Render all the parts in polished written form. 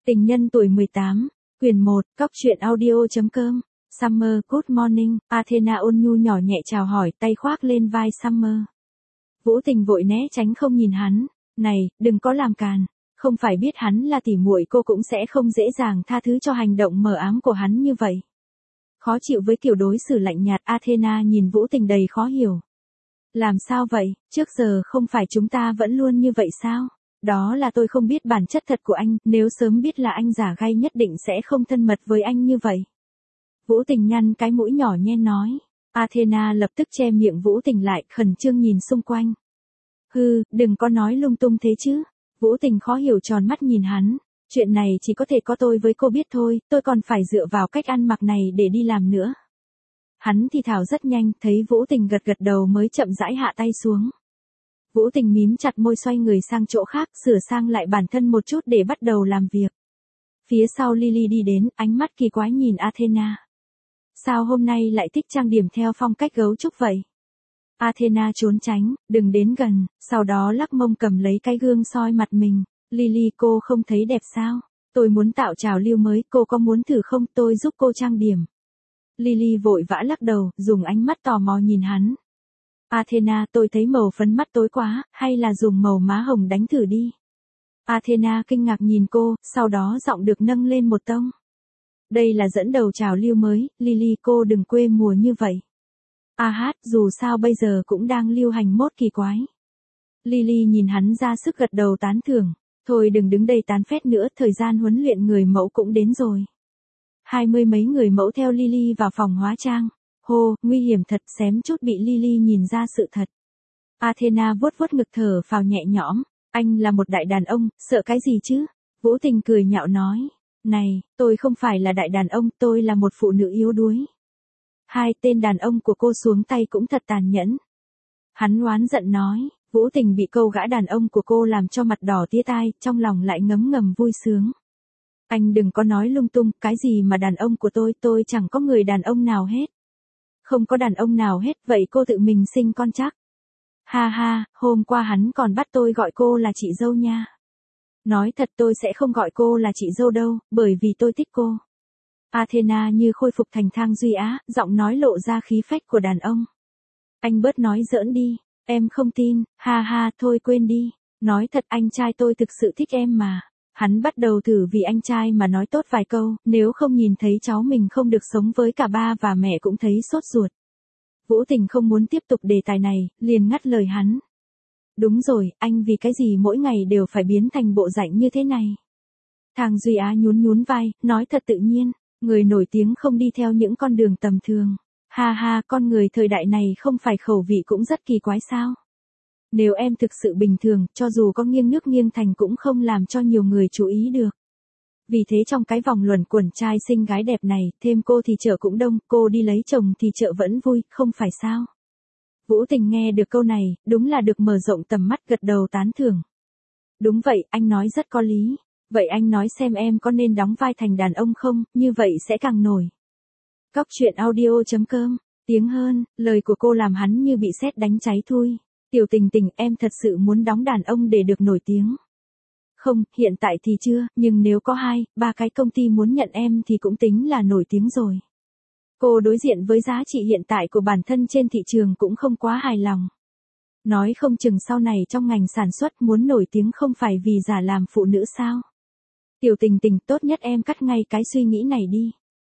Tình nhân tuổi 18, quyền 1, cóc truyện audio.com, Summer, good morning, Athena ôn nhu nhỏ nhẹ chào hỏi, tay khoác lên vai Summer. Vũ Tình vội né tránh không nhìn hắn, này, đừng có làm càn, không phải biết hắn là tỉ muội cô cũng sẽ không dễ dàng tha thứ cho hành động mờ ám của hắn như vậy. Khó chịu với kiểu đối xử lạnh nhạt, Athena nhìn Vũ Tình đầy khó hiểu. Làm sao vậy, trước giờ không phải chúng ta vẫn luôn như vậy sao? Đó là tôi không biết bản chất thật của anh, nếu sớm biết là anh giả gay nhất định sẽ không thân mật với anh như vậy. Vũ Tình nhăn cái mũi nhỏ nhen nói. Athena lập tức che miệng Vũ Tình lại, khẩn trương nhìn xung quanh. Hừ, đừng có nói lung tung thế chứ. Vũ Tình khó hiểu tròn mắt nhìn hắn. Chuyện này chỉ có thể có tôi với cô biết thôi, tôi còn phải dựa vào cách ăn mặc này để đi làm nữa. Hắn thì thào rất nhanh, thấy Vũ Tình gật gật đầu mới chậm rãi hạ tay xuống. Vũ Tình mím chặt môi xoay người sang chỗ khác, sửa sang lại bản thân một chút để bắt đầu làm việc. Phía sau Lily đi đến, ánh mắt kỳ quái nhìn Athena. Sao hôm nay lại thích trang điểm theo phong cách gấu trúc vậy? Athena trốn tránh, đừng đến gần, sau đó lắc mông cầm lấy cái gương soi mặt mình. Lily, cô không thấy đẹp sao? Tôi muốn tạo trào lưu mới, cô có muốn thử không, tôi giúp cô trang điểm. Lily vội vã lắc đầu, dùng ánh mắt tò mò nhìn hắn. Athena, tôi thấy màu phấn mắt tối quá, hay là dùng màu má hồng đánh thử đi. Athena kinh ngạc nhìn cô, sau đó giọng được nâng lên một tông. Đây là dẫn đầu trào lưu mới, Lily, cô đừng quê mùa như vậy. Dù sao bây giờ cũng đang lưu hành mốt kỳ quái. Lily nhìn hắn ra sức gật đầu tán thưởng. Thôi đừng đứng đây tán phét nữa, thời gian huấn luyện người mẫu cũng đến rồi. 20 mấy người mẫu theo Lily vào phòng hóa trang. Hô, nguy hiểm thật, xém chút bị Lily nhìn ra sự thật. Athena vuốt vuốt ngực thở phào nhẹ nhõm. Anh là một đại đàn ông, sợ cái gì chứ? Vũ Tình cười nhạo nói. Này, tôi không phải là đại đàn ông, tôi là một phụ nữ yếu đuối. Hai tên đàn ông của cô xuống tay cũng thật tàn nhẫn. Hắn oán giận nói. Vũ Tình bị câu gã đàn ông của cô làm cho mặt đỏ tía tai, trong lòng lại ngấm ngầm vui sướng. Anh đừng có nói lung tung, cái gì mà đàn ông của tôi chẳng có người đàn ông nào hết. Không có đàn ông nào hết, vậy cô tự mình sinh con chắc. Ha ha, hôm qua hắn còn bắt tôi gọi cô là chị dâu nha. Nói thật tôi sẽ không gọi cô là chị dâu đâu, bởi vì tôi thích cô. Athena như khôi phục thành Thang Duy Á, giọng nói lộ ra khí phách của đàn ông. Anh bớt nói giỡn đi, em không tin, ha ha, thôi quên đi. Nói thật anh trai tôi thực sự thích em mà. Hắn bắt đầu thử vì anh trai mà nói tốt vài câu, nếu không nhìn thấy cháu mình không được sống với cả ba và mẹ cũng thấy sốt ruột. Vũ Tình không muốn tiếp tục đề tài này, liền ngắt lời hắn. Đúng rồi, anh vì cái gì mỗi ngày đều phải biến thành bộ dạng như thế này? Thang Duy Á nhún nhún vai, nói thật tự nhiên, người nổi tiếng không đi theo những con đường tầm thường. Ha ha, con người thời đại này không phải khẩu vị cũng rất kỳ quái sao? Nếu em thực sự bình thường, cho dù có nghiêng nước nghiêng thành cũng không làm cho nhiều người chú ý được. Vì thế trong cái vòng luẩn quẩn trai xinh gái đẹp này, thêm cô thì chợ cũng đông, cô đi lấy chồng thì chợ vẫn vui, không phải sao? Vũ Tình nghe được câu này, đúng là được mở rộng tầm mắt, gật đầu tán thưởng. Đúng vậy, anh nói rất có lý. Vậy anh nói xem em có nên đóng vai thành đàn ông không, như vậy sẽ càng nổi. Cóc truyện audio.com, tiếng hơn, lời của cô làm hắn như bị sét đánh cháy thui. Tiểu Tình Tình, em thật sự muốn đóng đàn ông để được nổi tiếng. Không, hiện tại thì chưa, nhưng nếu có 2-3 cái công ty muốn nhận em thì cũng tính là nổi tiếng rồi. Cô đối diện với giá trị hiện tại của bản thân trên thị trường cũng không quá hài lòng. Nói không chừng sau này trong ngành sản xuất muốn nổi tiếng không phải vì giả làm phụ nữ sao. Tiểu Tình Tình, tốt nhất em cắt ngay cái suy nghĩ này đi.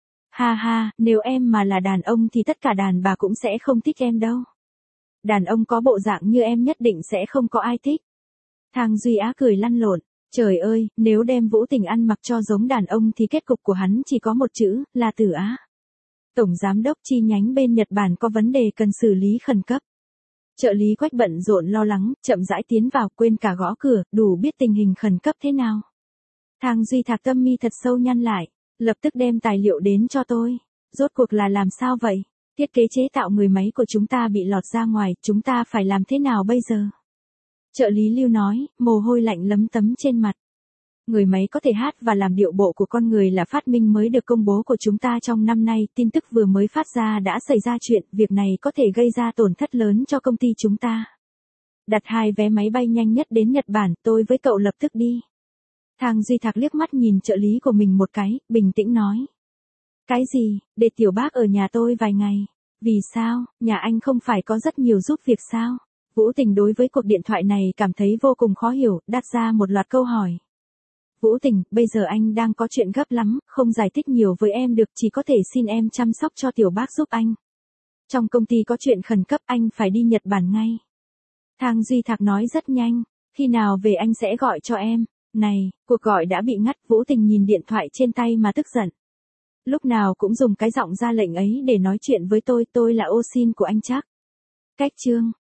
Ha ha, nếu em mà là đàn ông thì tất cả đàn bà cũng sẽ không thích em đâu. Đàn ông có bộ dạng như em nhất định sẽ không có ai thích. Thang Duy Á cười lăn lộn. Trời ơi, nếu đem Vũ Tình ăn mặc cho giống đàn ông thì kết cục của hắn chỉ có một chữ, là tử á. Tổng giám đốc chi nhánh bên Nhật Bản có vấn đề cần xử lý khẩn cấp. Trợ lý Quách bận rộn lo lắng, chậm rãi tiến vào, quên cả gõ cửa, đủ biết tình hình khẩn cấp thế nào. Thang Duy Thạc tâm mi thật sâu nhăn lại, lập tức đem tài liệu đến cho tôi. Rốt cuộc là làm sao vậy? Thiết kế chế tạo người máy của chúng ta bị lọt ra ngoài, chúng ta phải làm thế nào bây giờ? Trợ lý Lưu nói, mồ hôi lạnh lấm tấm trên mặt. Người máy có thể hát và làm điệu bộ của con người là phát minh mới được công bố của chúng ta trong năm nay, tin tức vừa mới phát ra đã xảy ra chuyện, việc này có thể gây ra tổn thất lớn cho công ty chúng ta. Đặt 2 vé máy bay nhanh nhất đến Nhật Bản, tôi với cậu lập tức đi. Thang Duy Thạc liếc mắt nhìn trợ lý của mình một cái, bình tĩnh nói. Cái gì, để tiểu bác ở nhà tôi vài ngày. Vì sao, nhà anh không phải có rất nhiều giúp việc sao? Vũ Tình đối với cuộc điện thoại này cảm thấy vô cùng khó hiểu, đặt ra một loạt câu hỏi. Vũ Tình, bây giờ anh đang có chuyện gấp lắm, không giải thích nhiều với em được, chỉ có thể xin em chăm sóc cho tiểu bác giúp anh. Trong công ty có chuyện khẩn cấp, anh phải đi Nhật Bản ngay. Thang Duy Thạc nói rất nhanh, khi nào về anh sẽ gọi cho em. Này, cuộc gọi đã bị ngắt. Vũ Tình nhìn điện thoại trên tay mà tức giận. Lúc nào cũng dùng cái giọng ra lệnh ấy để nói chuyện với tôi là ô sin của anh chắc. Cách chương